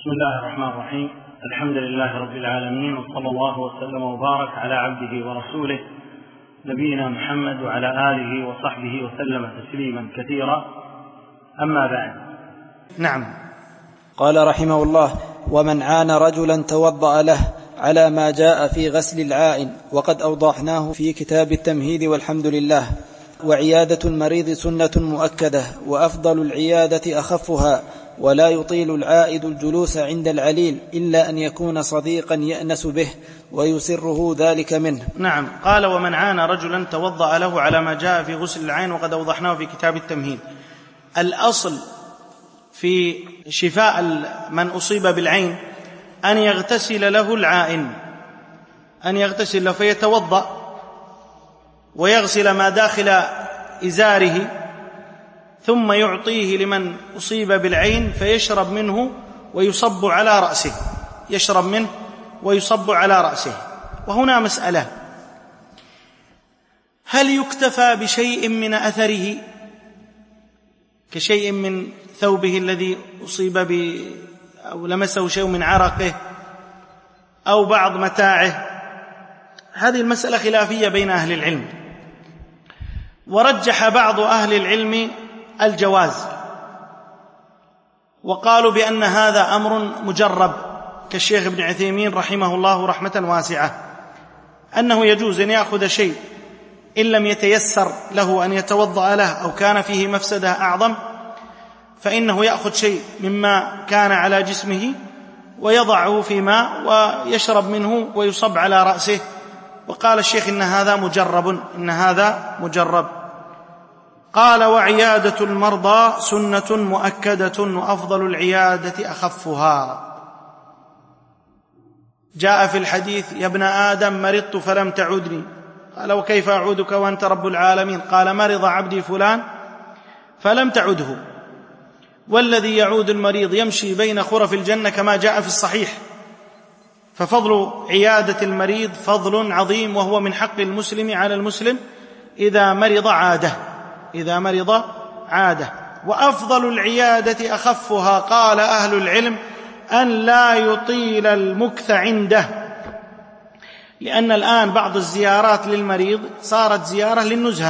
بسم الله الرحمن الرحيم. الحمد لله رب العالمين، وصلى الله وسلم وبارك على عبده ورسوله نبينا محمد وعلى آله وصحبه وسلم تسليما كثيرا. أما بعد. نعم. قال رحمه الله: ومن عان رجلا توضأ له على ما جاء في غسل العائن، وقد أوضحناه في كتاب التمهيد والحمد لله. وعيادة المريض سنة مؤكدة، وأفضل العيادة أخفها، ولا يطيل العائد الجلوس عند العليل إلا أن يكون صديقا يأنس به ويسره ذلك منه. نعم. قال: ومن عان رجلا توضأ له على ما جاء في غسل العين، وقد أوضحناه في كتاب التمهيد. الأصل في شفاء من أصيب بالعين أن يغتسل له العائن، أن يغتسل له فيتوضأ ويغسل ما داخل إزاره، ثم يعطيه لمن أصيب بالعين فيشرب منه ويصب على رأسه، يشرب منه ويصب على رأسه. وهنا مسألة: هل يكتفى بشيء من أثره كشيء من ثوبه الذي أصيب أو لمسه شيء من عرقه أو بعض متاعه؟ هذه المسألة خلافية بين أهل العلم، ورجح بعض أهل العلم الجواز، وقالوا بأن هذا أمر مجرب، كالشيخ ابن عثيمين رحمه الله رحمة واسعة، أنه يجوز أن يأخذ شيء إن لم يتيسر له أن يتوضأ له أو كان فيه مفسدة أعظم، فإنه يأخذ شيء مما كان على جسمه ويضعه في ماء ويشرب منه ويصب على رأسه. وقال الشيخ: إن هذا مجرب، إن هذا مجرب. قال: وعيادة المرضى سنة مؤكدة، وأفضل العيادة أخفها. جاء في الحديث: يا ابن آدم مرضت فلم تعدني. قال: وكيف أعودك وأنت رب العالمين؟ قال: مرض عبدي فلان فلم تعده. والذي يعود المريض يمشي بين خرف الجنة كما جاء في الصحيح. ففضل عيادة المريض فضل عظيم، وهو من حق المسلم على المسلم إذا مرض عاده، إذا مرض عاده. وأفضل العيادة أخفها. قال أهل العلم: أن لا يطيل المكث عنده، لأن الآن بعض الزيارات للمريض صارت زيارة للنزهة،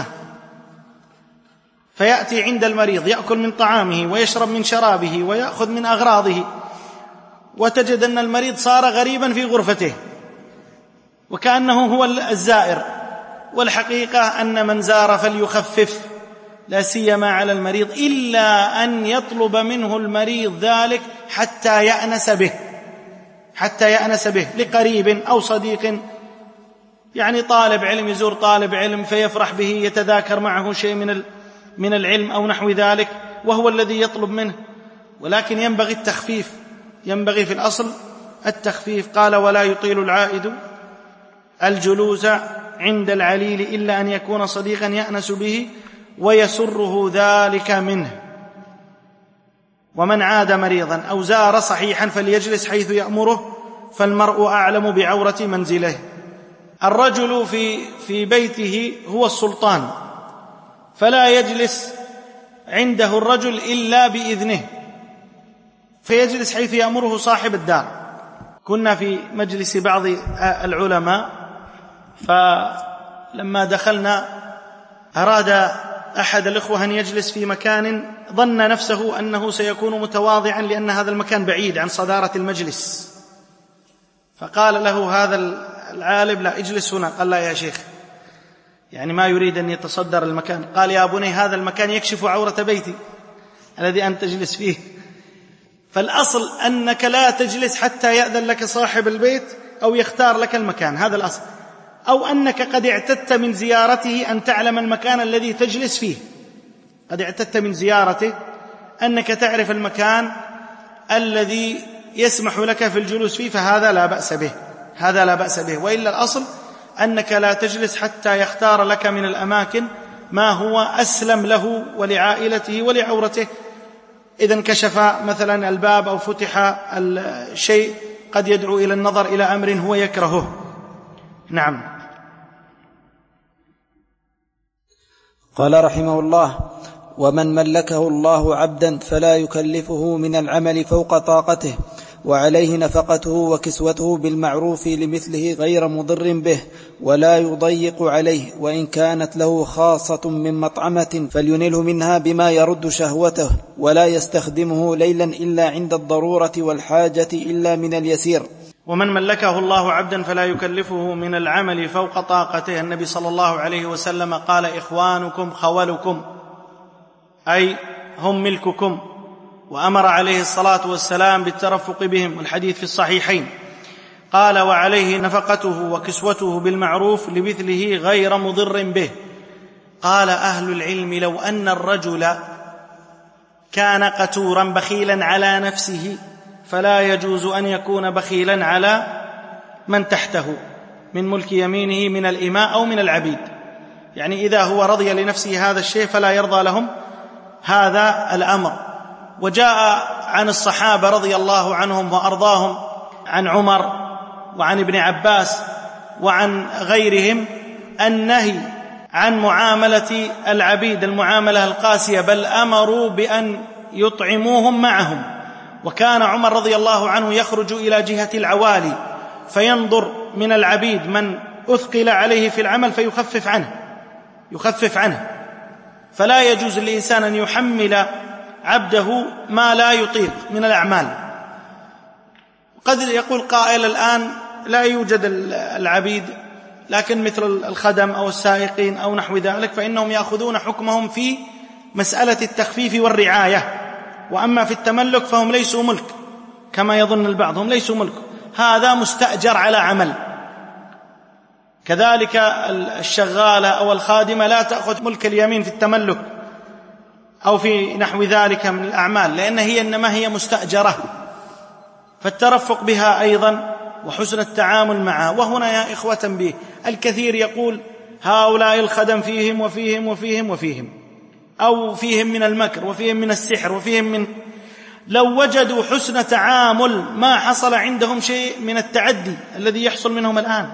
فيأتي عند المريض يأكل من طعامه ويشرب من شرابه ويأخذ من أغراضه، وتجد أن المريض صار غريبا في غرفته وكأنه هو الزائر. والحقيقة أن من زار فليخفف، لا سيما على المريض، إلا أن يطلب منه المريض ذلك حتى يأنس به، حتى يأنس به، لقريب أو صديق، يعني طالب علم يزور طالب علم فيفرح به، يتذاكر معه شيء من العلم أو نحو ذلك، وهو الذي يطلب منه. ولكن ينبغي التخفيف، ينبغي في الأصل التخفيف. قال: ولا يطيل العائد الجلوس عند العليل إلا أن يكون صديقا يأنس به ويسره ذلك منه. ومن عاد مريضا أو زار صحيحا فليجلس حيث يأمره، فالمرء أعلم بعورة منزله. الرجل في بيته هو السلطان، فلا يجلس عنده الرجل إلا بإذنه، فيجلس حيث يأمره صاحب الدار. كنا في مجلس بعض العلماء، فلما دخلنا أراد أحد الإخوة أن يجلس في مكان ظن نفسه أنه سيكون متواضعا لأن هذا المكان بعيد عن صدارة المجلس، فقال له هذا العالم: لا، اجلس هنا. قال: لا يا شيخ، يعني ما يريد أن يتصدر المكان. قال: يا بني، هذا المكان يكشف عورة بيتي الذي أنت تجلس فيه. فالأصل أنك لا تجلس حتى يأذن لك صاحب البيت أو يختار لك المكان، هذا الأصل، أو أنك قد اعتدت من زيارته أن تعلم المكان الذي تجلس فيه، قد اعتدت من زيارته أنك تعرف المكان الذي يسمح لك في الجلوس فيه، فهذا لا بأس به، هذا لا بأس به. وإلا الأصل أنك لا تجلس حتى يختار لك من الأماكن ما هو أسلم له ولعائلته ولعورته. إذا انكشف مثلا الباب أو فتح الشيء قد يدعو إلى النظر إلى أمر هو يكرهه. نعم. قال رحمه الله: ومن ملكه الله عبدا فلا يكلفه من العمل فوق طاقته، وعليه نفقته وكسوته بالمعروف لمثله غير مضر به، ولا يضيق عليه، وإن كانت له خاصة من مطعمة فلينله منها بما يرد شهوته، ولا يستخدمه ليلا إلا عند الضرورة والحاجة إلا من اليسير. ومن ملكه الله عبدا فلا يكلفه من العمل فوق طاقته. النبي صلى الله عليه وسلم قال: إخوانكم خولكم، أي هم ملككم، وأمر عليه الصلاة والسلام بالترفق بهم، والحديث في الصحيحين. قال: وعليه نفقته وكسوته بالمعروف لمثله غير مضر به. قال أهل العلم: لو أن الرجل كان قتورا بخيلا على نفسه فلا يجوز أن يكون بخيلا على من تحته من ملك يمينه من الإماء أو من العبيد. يعني إذا هو رضي لنفسه هذا الشيء فلا يرضى لهم هذا الأمر. وجاء عن الصحابة رضي الله عنهم وأرضاهم، عن عمر وعن ابن عباس وعن غيرهم، النهي عن معاملة العبيد المعاملة القاسية، بل أمروا بأن يطعموهم معهم. وكان عمر رضي الله عنه يخرج إلى جهة العوالي فينظر من العبيد من أثقل عليه في العمل يخفف عنه. فلا يجوز للإنسان أن يحمل عبده ما لا يطيق من الأعمال. قد يقول قائل: الآن لا يوجد العبيد، لكن مثل الخدم أو السائقين أو نحو ذلك فإنهم يأخذون حكمهم في مسألة التخفيف والرعاية، وأما في التملك فهم ليسوا ملك كما يظن البعض، هم ليسوا ملك، هذا مستأجر على عمل. كذلك الشغالة أو الخادمة لا تأخذ ملك اليمين في التملك أو في نحو ذلك من الأعمال، لأن هي إنما هي مستأجرة. فالترفق بها أيضا وحسن التعامل معها. وهنا يا إخوة تنبيه: الكثير يقول هؤلاء الخدم فيهم وفيهم وفيهم وفيهم، أو فيهم من المكر وفيهم من السحر وفيهم من، لو وجدوا حسن تعامل ما حصل عندهم شيء من التعدي الذي يحصل منهم الآن.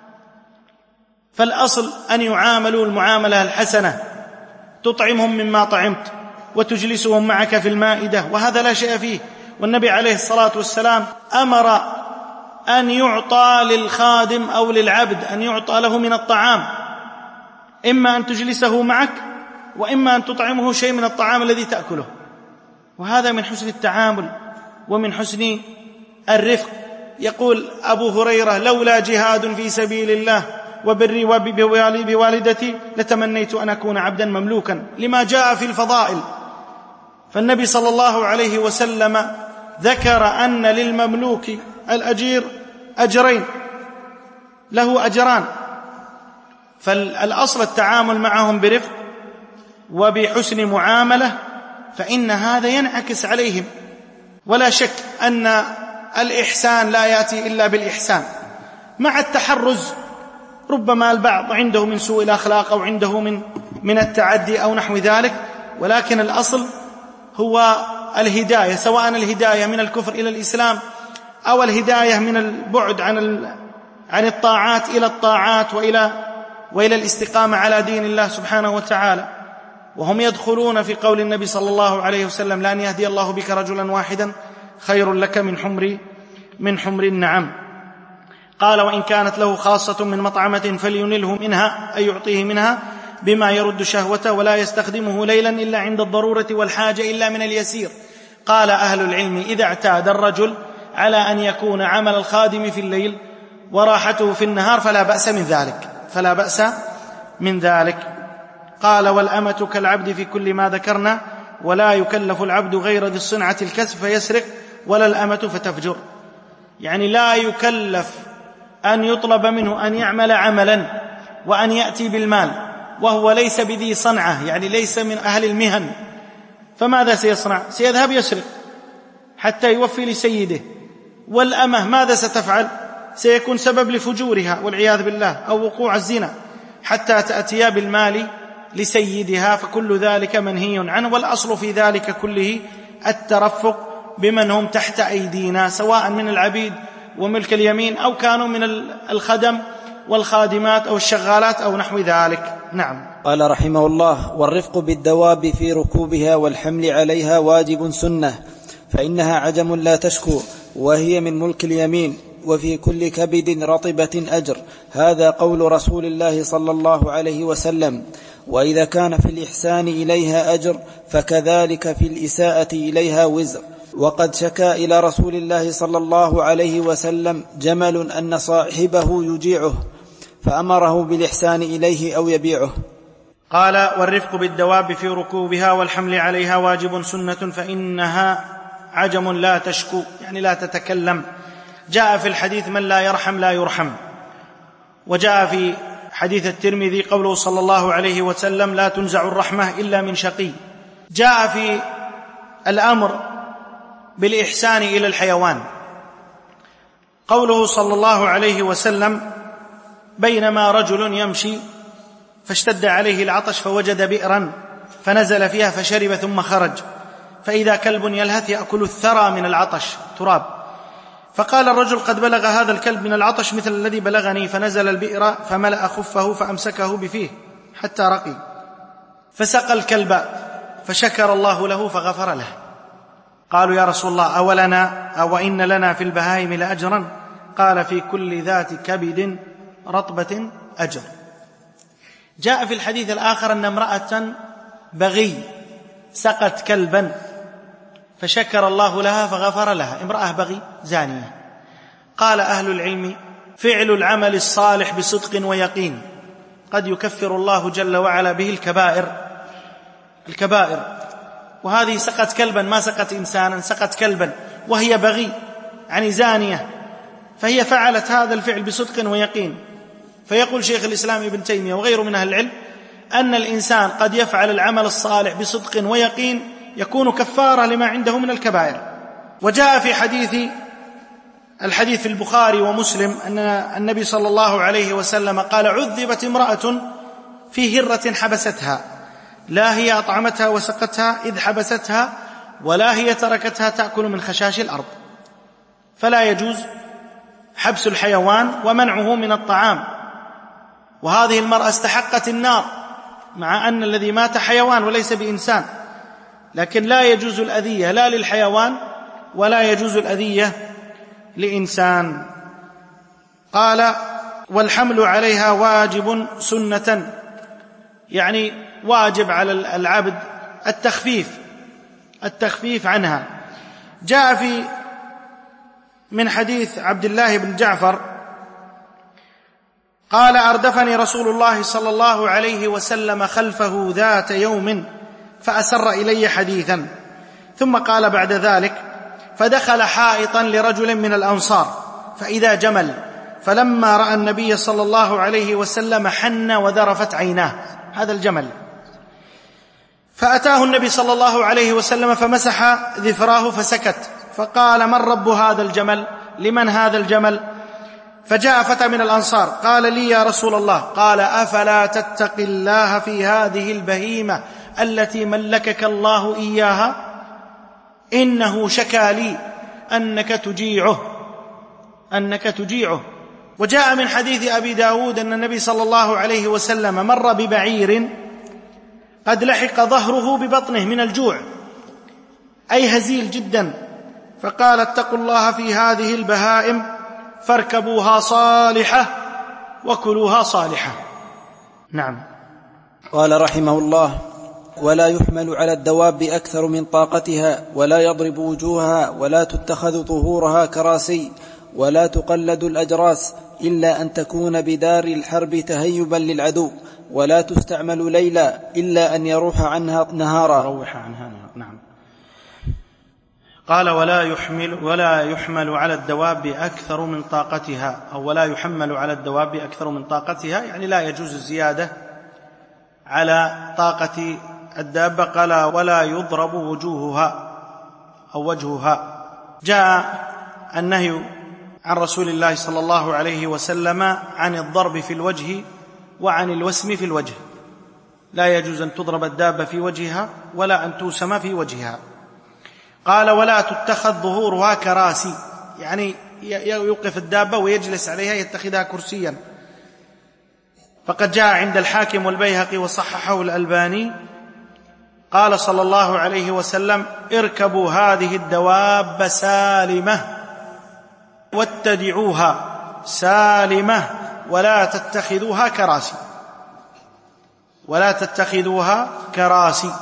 فالأصل أن يعاملوا المعاملة الحسنة، تطعمهم مما طعمت وتجلسهم معك في المائدة، وهذا لا شيء فيه. والنبي عليه الصلاة والسلام أمر أن يعطى للخادم أو للعبد أن يعطى له من الطعام، إما أن تجلسه معك وإما أن تطعمه شيء من الطعام الذي تأكله. وهذا من حسن التعامل ومن حسن الرفق. يقول أبو هريرة: لولا جهاد في سبيل الله وبري بوالدتي لتمنيت أن أكون عبدا مملوكا، لما جاء في الفضائل. فالنبي صلى الله عليه وسلم ذكر أن للمملوك الأجير أجرين، له أجران. فالأصل التعامل معهم برفق وبحسن معاملة، فإن هذا ينعكس عليهم. ولا شك أن الإحسان لا يأتي إلا بالإحسان مع التحرز. ربما البعض عنده من سوء الأخلاق أو عنده من التعدي أو نحو ذلك، ولكن الأصل هو الهداية، سواء الهداية من الكفر إلى الإسلام أو الهداية من البعد عن الطاعات إلى الطاعات وإلى الاستقامة على دين الله سبحانه وتعالى. وهم يدخلون في قول النبي صلى الله عليه وسلم: لأن يهدي الله بك رجلا واحدا خير لك من حمر النعم. قال: وإن كانت له خاصة من مطعمة فلينله منها، أي يعطيه منها بما يرد شهوته، ولا يستخدمه ليلا إلا عند الضرورة والحاجة إلا من اليسير. قال أهل العلم: إذا اعتاد الرجل على أن يكون عمل الخادم في الليل وراحته في النهار فلا بأس من ذلك. قال: والأمة كالعبد في كل ما ذكرنا، ولا يكلف العبد غير ذي الصنعة الكسب فيسرق، ولا الأمة فتفجر. يعني لا يكلف أن يطلب منه أن يعمل عملا وأن يأتي بالمال وهو ليس بذي صنعة، يعني ليس من أهل المهن، فماذا سيصنع؟ سيذهب يسرق حتى يوفي لسيده. والأمة ماذا ستفعل؟ سيكون سبب لفجورها والعياذ بالله، أو وقوع الزنا حتى تأتي بالمال لسيدها. فكل ذلك منهي عنه. والأصل في ذلك كله الترفق بمن هم تحت أيدينا، سواء من العبيد وملك اليمين أو كانوا من الخدم والخادمات أو الشغالات أو نحو ذلك. نعم. قال رحمه الله: والرفق بالدواب في ركوبها والحمل عليها واجب سنة، فإنها عجم لا تشكو، وهي من ملك اليمين، وفي كل كبد رطبة أجر. هذا قول رسول الله صلى الله عليه وسلم. وإذا كان في الإحسان إليها أجر فكذلك في الإساءة إليها وزر. وقد شكا إلى رسول الله صلى الله عليه وسلم جمل أن صاحبه يجيعه فأمره بالإحسان إليه أو يبيعه. قال: والرفق بالدواب في ركوبها والحمل عليها واجب سنة، فإنها عجم لا تشكو، يعني لا تتكلم. جاء في الحديث: من لا يرحم لا يرحم. وجاء في حديث الترمذي قوله صلى الله عليه وسلم: لا تنزع الرحمة إلا من شقي. جاء في الأمر بالإحسان إلى الحيوان قوله صلى الله عليه وسلم: بينما رجل يمشي فاشتد عليه العطش فوجد بئرا فنزل فيها فشرب ثم خرج، فإذا كلب يلهث يأكل الثرى من العطش تراب، فقال الرجل: قد بلغ هذا الكلب من العطش مثل الذي بلغني، فنزل البئر فملأ خفه فأمسكه بفيه حتى رقي، فسقى الكلب فشكر الله له فغفر له. قالوا: يا رسول الله، أو إن لنا في البهائم لأجرا؟ قال: في كل ذات كبد رطبة أجر. جاء في الحديث الآخر أن امرأة بغي سقت كلبا فشكر الله لها فغفر لها، امرأة بغي زانية. قال أهل العلم: فعل العمل الصالح بصدق ويقين قد يكفر الله جل وعلا به الكبائر. وهذه سقت كلبا، ما سقت إنسانا، سقت كلبا وهي بغي يعني زانية، فهي فعلت هذا الفعل بصدق ويقين. فيقول شيخ الإسلام ابن تيمية وغيره من أهل العلم أن الإنسان قد يفعل العمل الصالح بصدق ويقين يكون كفارة لما عنده من الكبائر. وجاء في الحديث في البخاري ومسلم أن النبي صلى الله عليه وسلم قال: عذبت امرأة في هرة حبستها، لا هي أطعمتها وسقتها إذ حبستها، ولا هي تركتها تأكل من خشاش الأرض. فلا يجوز حبس الحيوان ومنعه من الطعام. وهذه المرأة استحقت النار مع أن الذي مات حيوان وليس بإنسان، لكن لا يجوز الأذية لا للحيوان ولا يجوز الأذية لإنسان. قال: والحمل عليها واجب سنة، يعني واجب على العبد التخفيف عنها. جاء من حديث عبد الله بن جعفر قال: أردفني رسول الله صلى الله عليه وسلم خلفه ذات يوم فأسر إلي حديثا، ثم قال بعد ذلك: فدخل حائطا لرجل من الأنصار فإذا جمل، فلما رأى النبي صلى الله عليه وسلم حن وذرفت عيناه، هذا الجمل، فأتاه النبي صلى الله عليه وسلم فمسح ذفراه فسكت، فقال: من رب هذا الجمل؟ لمن هذا الجمل؟ فجاء فتى من الأنصار قال: لي يا رسول الله. قال: أفلا تتقي الله في هذه البهيمة التي ملكك الله إياها؟ إنه شكى لي أنك تجيعه. وجاء من حديث أبي داود أن النبي صلى الله عليه وسلم مر ببعير قد لحق ظهره ببطنه من الجوع، أي هزيل جدا، فقال: اتقوا الله في هذه البهائم فاركبوها صالحة وكلوها صالحة. نعم. قال رحمه الله: ولا يحمل على الدواب أكثر من طاقتها، ولا يضرب وجوهها، ولا تتخذ ظهورها كراسي، ولا تقلد الأجراس إلا أن تكون بدار الحرب تهيبا للعدو، ولا تستعمل ليلا إلا أن يروح عنها نهارا. نعم. قال: ولا يحمل على الدواب أكثر من طاقتها، أو ولا يحمل على الدواب أكثر من طاقتها، يعني لا يجوز الزيادة على طاقة الدابة. قال: ولا يضرب وجوهها أو وجهها. جاء النهي عن رسول الله صلى الله عليه وسلم عن الضرب في الوجه وعن الوسم في الوجه، لا يجوز أن تضرب الدابة في وجهها ولا أن توسم في وجهها. قال: ولا تتخذ ظهورها كراسي، يعني يوقف الدابة ويجلس عليها يتخذها كرسيا. فقد جاء عند الحاكم والبيهقي وصححه الألباني قال صلى الله عليه وسلم: اركبوا هذه الدواب سالمة واتدعوها سالمة ولا تتخذوها كراسي، ولا تتخذوها كراسي.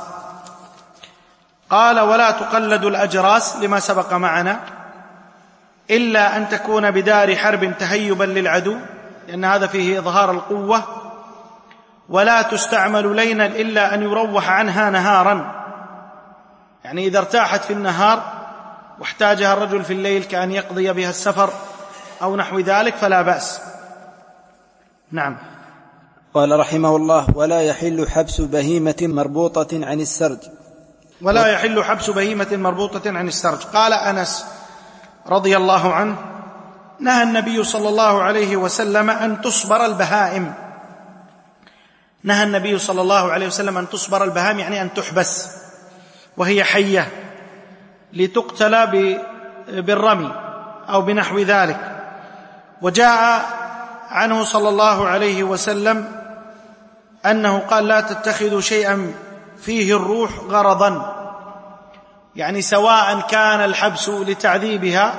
قال: ولا تقلدوا الأجراس، لما سبق معنا، إلا أن تكون بدار حرب تهيبا للعدو، لأن هذا فيه إظهار القوة. ولا تستعمل ليلا إلا أن يروح عنها نهارا، يعني إذا ارتاحت في النهار واحتاجها الرجل في الليل كأن يقضي بها السفر أو نحو ذلك فلا بأس. نعم. قال رحمه الله: ولا يحل حبس بهيمة مربوطة عن السرج. ولا يحل حبس بهيمة مربوطة عن السرج. قال أنس رضي الله عنه: نهى النبي صلى الله عليه وسلم أن تصبر البهائم. نهى النبي صلى الله عليه وسلم أن تصبر البهائم، يعني أن تحبس وهي حية لتقتل بالرمي أو بنحو ذلك. وجاء عنه صلى الله عليه وسلم أنه قال: لا تتخذوا شيئا فيه الروح غرضا، يعني سواء كان الحبس لتعذيبها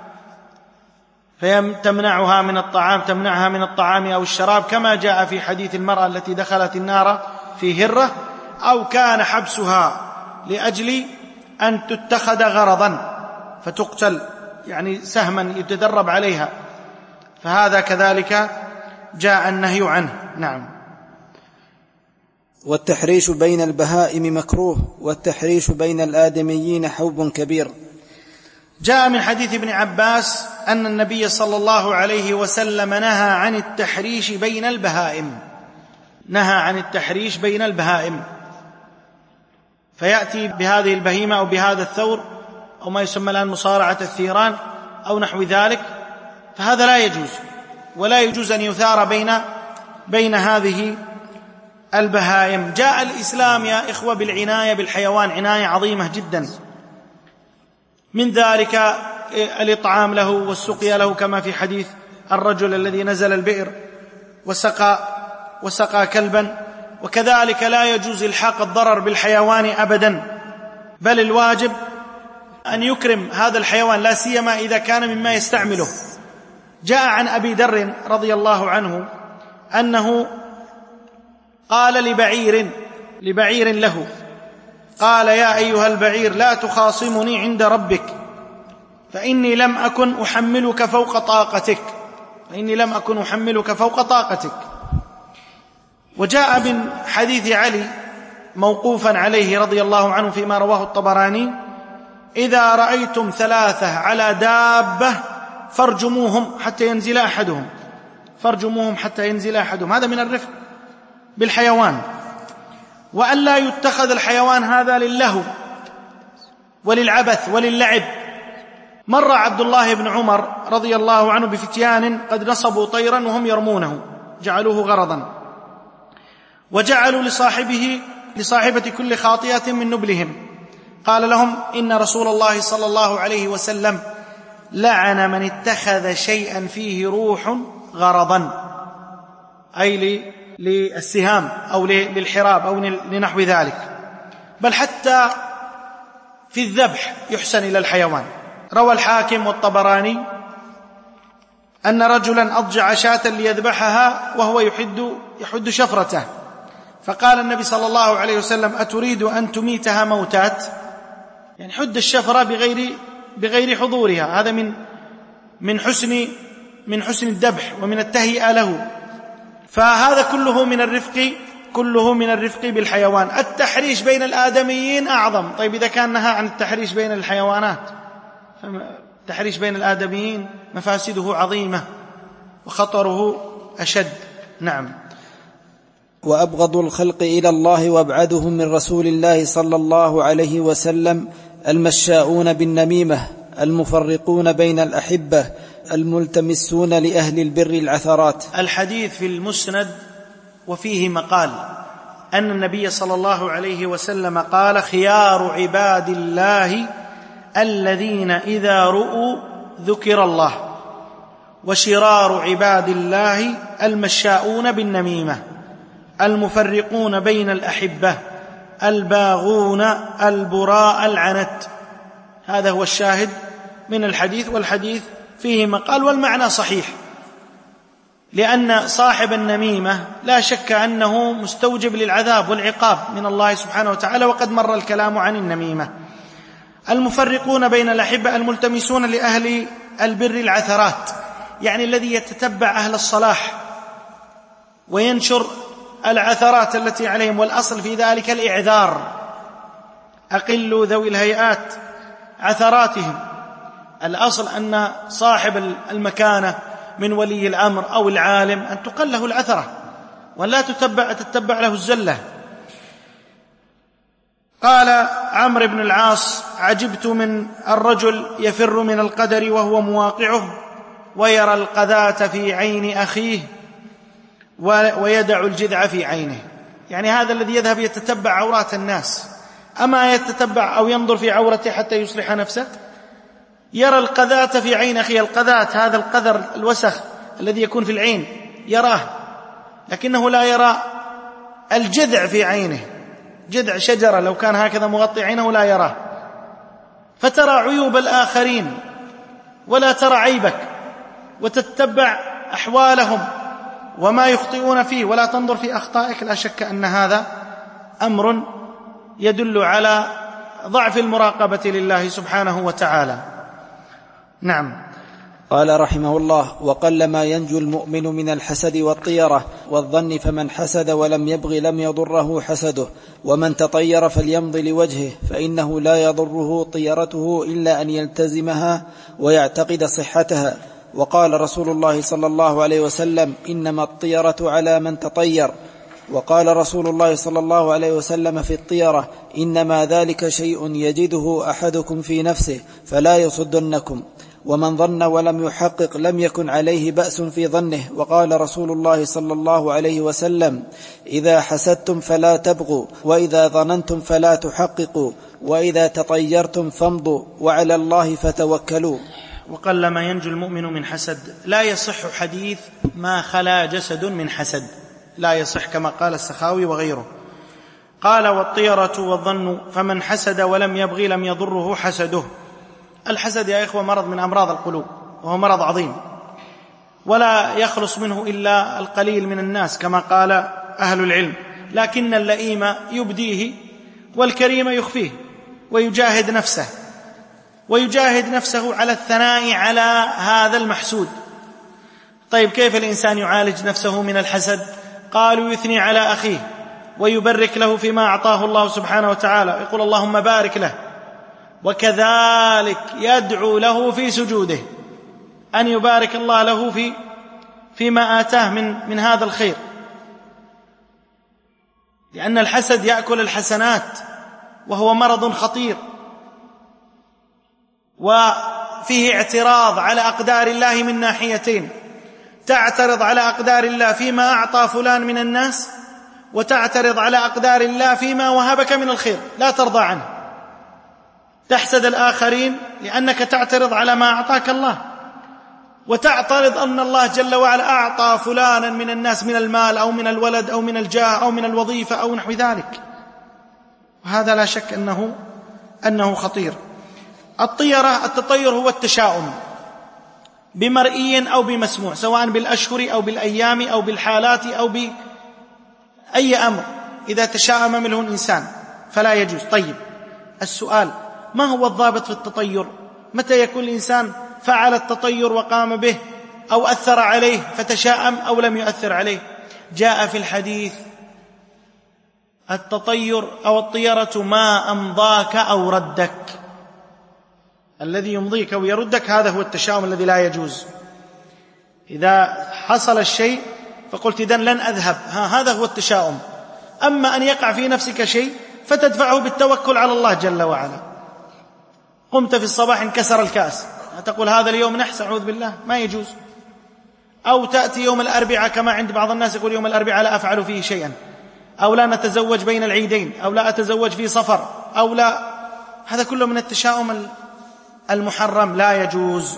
فتمنعها من الطعام، تمنعها من الطعام أو الشراب، كما جاء في حديث المرأة التي دخلت النار في هرة، أو كان حبسها لأجل أن تتخذ غرضا فتقتل، يعني سهما يتدرب عليها، فهذا كذلك جاء النهي عنه. نعم. والتحريش بين البهائم مكروه، والتحريش بين الآدميين حوب كبير. جاء من حديث ابن عباس أن النبي صلى الله عليه وسلم نهى عن التحريش بين البهائم، نهى عن التحريش بين البهائم، فيأتي بهذه البهيمة أو بهذا الثور أو ما يسمى الآن مصارعة الثيران أو نحو ذلك، فهذا لا يجوز، ولا يجوز أن يثار بين هذه البهائم. جاء الإسلام يا إخوة بالعناية بالحيوان عناية عظيمة جدا، من ذلك الإطعام له والسقيا له، كما في حديث الرجل الذي نزل البئر وسقى كلبا. وكذلك لا يجوز إلحاق الضرر بالحيوان أبدا، بل الواجب أن يكرم هذا الحيوان، لا سيما إذا كان مما يستعمله. جاء عن أبي ذر رضي الله عنه أنه قال لبعير له، قال: يا أيها البعير لا تخاصمني عند ربك، فإني لم أكن أحملك فوق طاقتك، فإني لم أكن أحملك فوق طاقتك. وجاء من حديث علي موقوفا عليه رضي الله عنه فيما رواه الطبراني: إذا رأيتم ثلاثة على دابة فارجموهم حتى ينزل أحدهم، فارجموهم حتى ينزل أحدهم. هذا من الرفق بالحيوان، وأن لا يتخذ الحيوان هذا للهو وللعبث وللعب. مر عبد الله بن عمر رضي الله عنه بفتيان قد نصبوا طيرا وهم يرمونه، جعلوه غرضا، وجعلوا لصاحبة كل خاطئة من نبلهم. قال لهم: إن رسول الله صلى الله عليه وسلم لعن من اتخذ شيئا فيه روح غرضا، أي للسهام أو للحراب أو لنحو ذلك، بل حتى في الذبح يحسن إلى الحيوان. روى الحاكم والطبراني أن رجلا أضجع شاة ليذبحها وهو يحد شفرته، فقال النبي صلى الله عليه وسلم: أتريد أن تميتها موتات؟ يعني حد الشفرة بغير حضورها، هذا من حسن الذبح ومن التهيئة له. فهذا كله من الرفق بالحيوان. التحريش بين الآدميين أعظم. طيب إذا كان نهى عن التحريش بين الحيوانات، التحريش بين الآدميين مفاسده عظيمة وخطره أشد. نعم. وأبغض الخلق إلى الله وأبعدهم من رسول الله صلى الله عليه وسلم المشاؤون بالنميمة، المفرقون بين الأحبة، الملتمسون لأهل البر العثرات. الحديث في المسند وفيه مقال أن النبي صلى الله عليه وسلم قال: خيار عباد الله الذين إذا رؤوا ذكر الله، وشرار عباد الله المشاؤون بالنميمة، المفرقون بين الأحبة، الباغون البراء العنت. هذا هو الشاهد من الحديث، والحديث فيه مقال، والمعنى صحيح، لأن صاحب النميمة لا شك أنه مستوجب للعذاب والعقاب من الله سبحانه وتعالى، وقد مر الكلام عن النميمة. المفرقون بين الأحبة الملتمسون لأهل البر العثرات، يعني الذي يتتبع أهل الصلاح وينشر العثرات التي عليهم، والأصل في ذلك الإعذار، أقلوا ذوي الهيئات عثراتهم. الأصل أن صاحب المكانة من ولي الأمر أو العالم أن تقل له العثرة ولا تتبع له الزلة. قال عمرو بن العاص: عجبت من الرجل يفر من القدر وهو مواقعه، ويرى القذاة في عين أخيه ويدع الجذع في عينه. يعني هذا الذي يذهب يتتبع عورات الناس، أما يتتبع أو ينظر في عورته حتى يصلح نفسه؟ يرى القذاة في عين أخيه. القذاة هذا القذر الوسخ الذي يكون في العين يراه، لكنه لا يرى الجذع في عينه. جذع شجرة لو كان هكذا مغطي عينه لا يراه. فترى عيوب الآخرين ولا ترى عيبك، وتتبع أحوالهم وما يخطئون فيه ولا تنظر في أخطائك. لا شك أن هذا أمر يدل على ضعف المراقبة لله سبحانه وتعالى. نعم. قال رحمه الله: وقل ما ينجو المؤمن من الحسد والطيرة والظن، فمن حسد ولم يبغ لم يضره حسده، ومن تطير فليمض لوجهه، فإنه لا يضره طيرته إلا أن يلتزمها ويعتقد صحتها. وقال رسول الله صلى الله عليه وسلم: إنما الطيرة على من تطير. وقال رسول الله صلى الله عليه وسلم في الطيرة: إنما ذلك شيء يجده أحدكم في نفسه فلا يصدنكم، ومن ظن ولم يحقق لم يكن عليه بأس في ظنه. وقال رسول الله صلى الله عليه وسلم: إذا حسدتم فلا تبغوا، وإذا ظننتم فلا تحققوا، وإذا تطيرتم فامضوا، وعلى الله فتوكلوا. وقل ما ينجو المؤمن من حسد. لا يصح حديث ما خلا جسد من حسد، لا يصح، كما قال السخاوي وغيره. قال: والطيرة والظن، فمن حسد ولم يبغي لم يضره حسده. الحسد يا إخوة مرض من أمراض القلوب، وهو مرض عظيم، ولا يخلص منه إلا القليل من الناس كما قال أهل العلم، لكن اللئيم يبديه والكريم يخفيه، ويجاهد نفسه على الثناء على هذا المحسود. طيب، كيف الإنسان يعالج نفسه من الحسد؟ قالوا: يثني على أخيه ويبرك له فيما أعطاه الله سبحانه وتعالى، يقول: اللهم بارك له، وكذلك يدعو له في سجوده أن يبارك الله له فيما آتاه من هذا الخير، لأن الحسد يأكل الحسنات، وهو مرض خطير، وفيه اعتراض على أقدار الله من ناحيتين: تعترض على أقدار الله فيما أعطى فلان من الناس، وتعترض على أقدار الله فيما وهبك من الخير، لا ترضى عنه. تحسد الآخرين لأنك تعترض على ما أعطاك الله، وتعترض أن الله جل وعلا أعطى فلانا من الناس من المال أو من الولد أو من الجاه أو من الوظيفة أو نحو ذلك، وهذا لا شك أنه خطير. التطير هو التشاؤم بمرئي أو بمسموع، سواء بالأشهر أو بالأيام أو بالحالات أو بأي أمر، إذا تشاءم منه الإنسان فلا يجوز. طيب، السؤال: ما هو الضابط في التطير؟ متى يكون الإنسان فعل التطير وقام به، أو أثر عليه فتشاءم، أو لم يؤثر عليه؟ جاء في الحديث: التطير أو الطيرة ما أمضاك أو ردك. الذي يمضيك أو يردك هذا هو التشاؤم الذي لا يجوز. إذا حصل الشيء فقلت إذن لن أذهب، هذا هو التشاؤم. أما أن يقع في نفسك شيء فتدفعه بالتوكل على الله جل وعلا. قمت في الصباح انكسر الكأس، تقول هذا اليوم نحس، أعوذ بالله، ما يجوز. أو تأتي يوم الأربعاء، كما عند بعض الناس يقول يوم الأربعاء لا أفعل فيه شيئا، أو لا نتزوج بين العيدين، أو لا أتزوج في صفر، أو لا، هذا كله من التشاؤم المحرم، لا يجوز.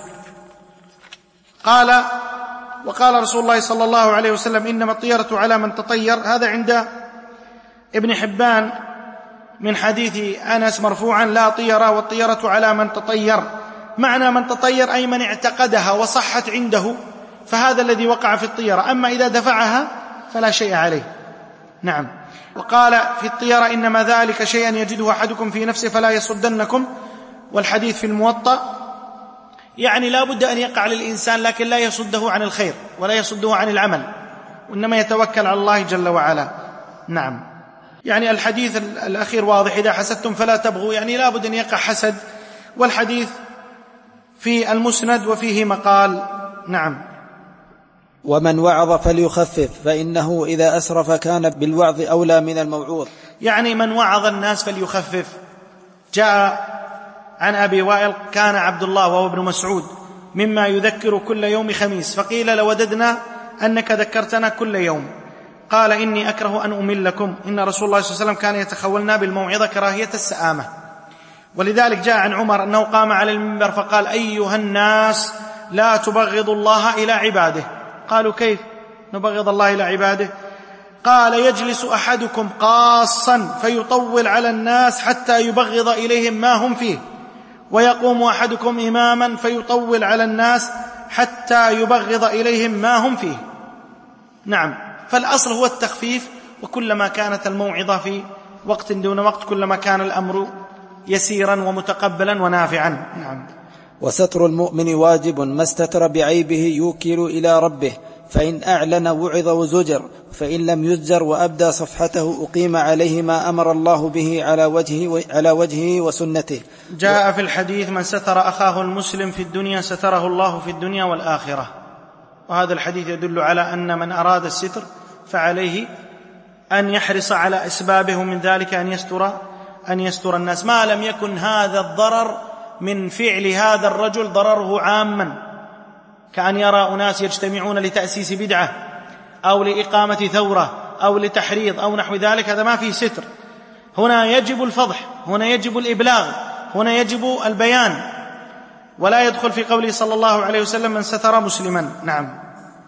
وقال رسول الله صلى الله عليه وسلم: إنما الطيرة على من تطير. هذا عند ابن حبان من حديث أنس مرفوعا: لا طيرة، والطيرة على من تطير. معنى من تطير أي من اعتقدها وصحت عنده، فهذا الذي وقع في الطيرة. أما إذا دفعها فلا شيء عليه. نعم. وقال في الطيرة: إنما ذلك شيئا يجده أحدكم في نفسه فلا يصدنكم. والحديث في الموطأ، يعني لا بد أن يقع للإنسان، لكن لا يصده عن الخير ولا يصده عن العمل، وإنما يتوكل على الله جل وعلا. نعم. يعني الحديث الأخير واضح: إذا حسدتم فلا تبغوا، يعني لا بد أن يقع حسد. والحديث في المسند وفيه مقال. نعم. ومن وعظ فليخفف، فإنه إذا أسرف كان بالوعظ أولى من الموعوظ. يعني من وعظ الناس فليخفف. جاء عن أبي وائل: كان عبد الله وهو ابن مسعود مما يذكر كل يوم خميس، فقيل: لوددنا أنك ذكرتنا كل يوم. قال: إني أكره أن أملكم، إن رسول الله صلى الله عليه وسلم كان يتخولنا بالموعظة كراهية السآمة. ولذلك جاء عن عمر أنه قام على المنبر فقال: أيها الناس، لا تبغضوا الله إلى عباده. قالوا: كيف نبغض الله إلى عباده؟ قال: يجلس أحدكم قاصا فيطول على الناس حتى يبغض إليهم ما هم فيه، ويقوم أحدكم إماما فيطول على الناس حتى يبغض إليهم ما هم فيه. نعم. فالأصل هو التخفيف، وكلما كانت الموعظة في وقت دون وقت كلما كان الأمر يسيرا ومتقبلا ونافعا. نعم. وستر المؤمن واجب، ما استتر بعيبه يوكل إلى ربه، فإن أعلن وعظ وزجر، فإن لم يزجر وأبدى صفحته أقيم عليه ما أمر الله به على وجهه وسنته. جاء في الحديث: من ستر أخاه المسلم في الدنيا ستره الله في الدنيا والآخرة. وهذا الحديث يدل على أن من أراد الستر فعليه أن يحرص على أسبابه، من ذلك أن يستر الناس، ما لم يكن هذا الضرر من فعل هذا الرجل ضرره عاما، كأن يرى أناس يجتمعون لتأسيس بدعة أو لإقامة ثورة أو لتحريض أو نحو ذلك، هذا ما فيه ستر. هنا يجب الفضح، هنا يجب الإبلاغ، هنا يجب البيان، ولا يدخل في قوله صلى الله عليه وسلم: من ستر مسلما. نعم.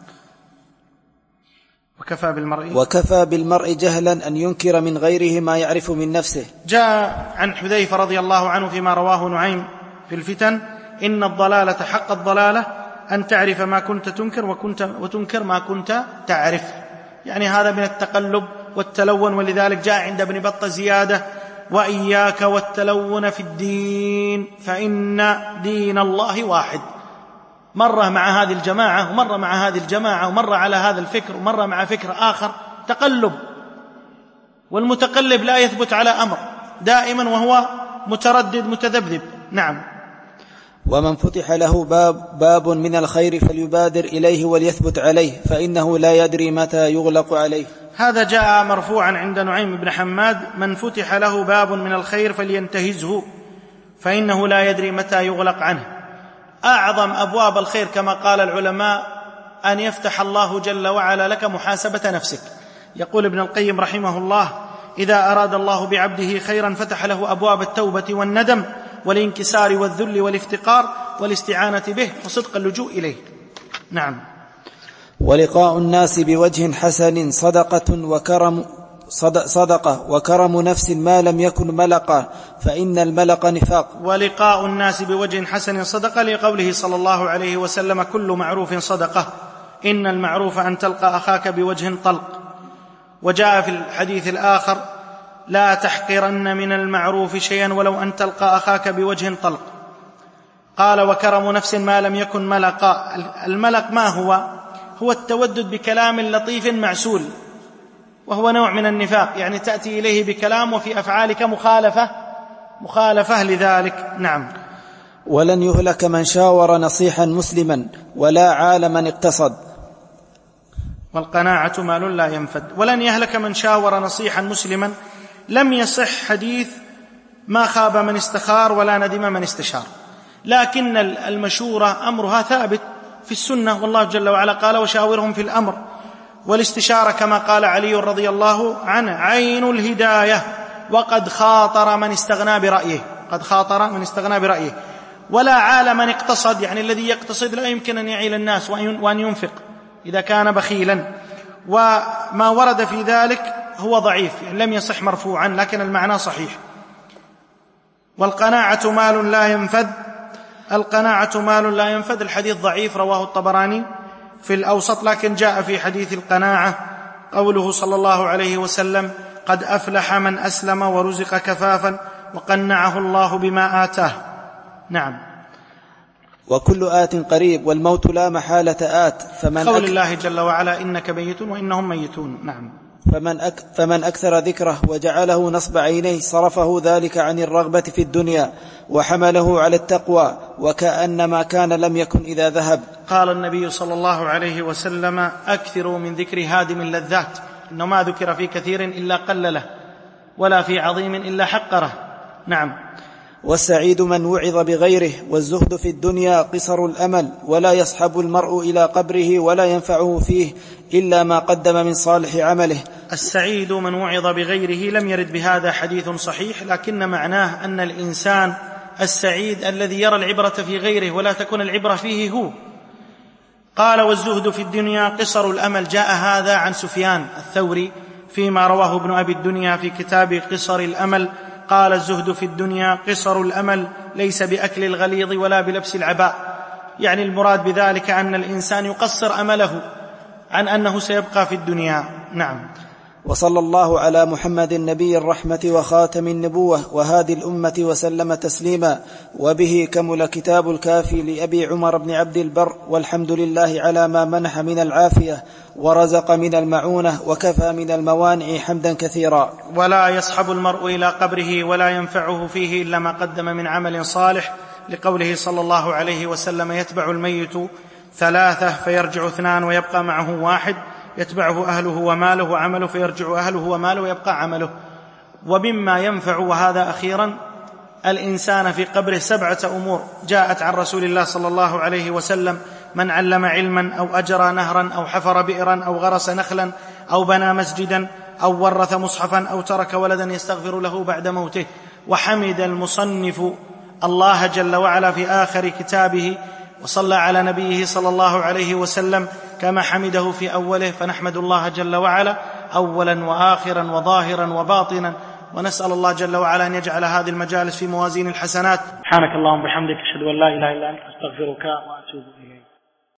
وكفى بالمرء جهلا أن ينكر من غيره ما يعرف من نفسه. جاء عن حذيفة رضي الله عنه فيما رواه نعيم في الفتن: إن الضلالة حق الضلالة أن تعرف ما كنت تنكر وتنكر ما كنت تعرف. يعني هذا من التقلب والتلون. ولذلك جاء عند ابن بطة زيادة: وإياك والتلون في الدين فإن دين الله واحد. مرة مع هذه الجماعة ومرة مع هذه الجماعة، ومرة على هذا الفكر ومرة مع فكر آخر، تقلب. والمتقلب لا يثبت على أمر دائما، وهو متردد متذبذب. نعم. ومن فتح له باب من الخير فليبادر إليه وليثبت عليه، فإنه لا يدري متى يغلق عليه. هذا جاء مرفوعا عند نعيم بن حماد: من فتح له باب من الخير فلينتهزه، فإنه لا يدري متى يغلق عنه. أعظم أبواب الخير كما قال العلماء أن يفتح الله جل وعلا لك محاسبة نفسك. يقول ابن القيم رحمه الله: إذا أراد الله بعبده خيرا فتح له أبواب التوبة والندم والانكسار والذل والافتقار والاستعانة به وصدق اللجوء إليه. نعم. ولقاء الناس بوجه حسن صدقة وكرم نفس ما لم يكن ملقا، فإن الملق نفاق. ولقاء الناس بوجه حسن صدقة، لقوله صلى الله عليه وسلم: كل معروف صدقة، إن المعروف أن تلقى أخاك بوجه طلق. وجاء في الحديث الآخر: لا تحقرن من المعروف شيئا ولو أن تلقى أخاك بوجه طلق. قال: وكرم نفس ما لم يكن ملقا. الملق ما هو التودد بكلام لطيف معسول، وهو نوع من النفاق، يعني تأتي إليه بكلام وفي أفعالك مخالفة لذلك. نعم. ولن يهلك من شاور نصيحا مسلما ولا عال من اقتصد. والقناعة مال لا ينفد. ولن يهلك من شاور نصيحا مسلما، لم يصح حديث ما خاب من استخار ولا ندم من استشار، لكن المشورة أمرها ثابت في السنة، والله جل وعلا قال: وشاورهم في الأمر. والاستشارة كما قال علي رضي الله عنه: عين الهداية، وقد خاطر من استغنى برأيه، ولا عال من اقتصد، يعني الذي يقتصد لا يمكن أن يعيل الناس وأن ينفق إذا كان بخيلا. وما ورد في ذلك هو ضعيف، يعني لم يصح مرفوعا، لكن المعنى صحيح. والقناعة مال لا ينفد، القناعة مال لا ينفد. الحديث ضعيف، رواه الطبراني في الأوسط، لكن جاء في حديث القناعة قوله صلى الله عليه وسلم: قد أفلح من أسلم ورزق كفافا وقنعه الله بما آتاه. نعم. وكل آت قريب والموت لا محالة آت. قول الله جل وعلا: إنك ميت وإنهم ميتون. نعم. فمن أكثر ذكره وجعله نصب عينيه صرفه ذلك عن الرغبة في الدنيا وحمله على التقوى، وكأنما كان لم يكن إذا ذهب. قال النبي صلى الله عليه وسلم: أكثروا من ذكر هادم اللذات، إنه ما ذكر في كثير إلا قلله، ولا في عظيم إلا حقره. نعم. والسعيد من وعظ بغيره، والزهد في الدنيا قصر الأمل، ولا يصحب المرء إلى قبره ولا ينفعه فيه إلا ما قدم من صالح عمله. السعيد من وعظ بغيره لم يرد بهذا حديث صحيح، لكن معناه أن الإنسان السعيد الذي يرى العبرة في غيره ولا تكون العبرة فيه هو. قال: والزهد في الدنيا قصر الأمل. جاء هذا عن سفيان الثوري فيما رواه ابن أبي الدنيا في كتاب قصر الأمل، قال: الزهد في الدنيا قصر الأمل، ليس بأكل الغليظ ولا بلبس العباء. يعني المراد بذلك أن الإنسان يقصر أمله عن أنه سيبقى في الدنيا. نعم. وصلى الله على محمد نبي الرحمة وخاتم النبوة وهادي الأمة وسلم تسليما. وبه كمل كتاب الكافي لأبي عمر بن عبد البر، والحمد لله على ما منح من العافية ورزق من المعونة وكفى من الموانع حمدا كثيرا. ولا يصحب المرء إلى قبره ولا ينفعه فيه إلا ما قدم من عمل صالح، لقوله صلى الله عليه وسلم: يتبع الميت 3 فيرجع 2 ويبقى معه 1، يتبعه أهله وماله وعمله فيرجع أهله وماله ويبقى عمله. ومما ينفع، وهذا أخيرا، الإنسان في قبره 7 أمور جاءت عن رسول الله صلى الله عليه وسلم: من علم علما أو أجرى نهرا أو حفر بئرا أو غرس نخلا أو بنى مسجدا أو ورث مصحفا أو ترك ولدا يستغفر له بعد موته. وحمد المصنف الله جل وعلا في آخر كتابه وصلى على نبيه صلى الله عليه وسلم كما حمده في أوله، فنحمد الله جل وعلا أولا وآخرا وظاهرا وباطنا، ونسأل الله جل وعلا أن يجعل هذه المجالس في موازين الحسنات. سبحانك اللهم وبحمدك، أشهد أن لا إله إلا أنت، أستغفرك وأتوب إليك.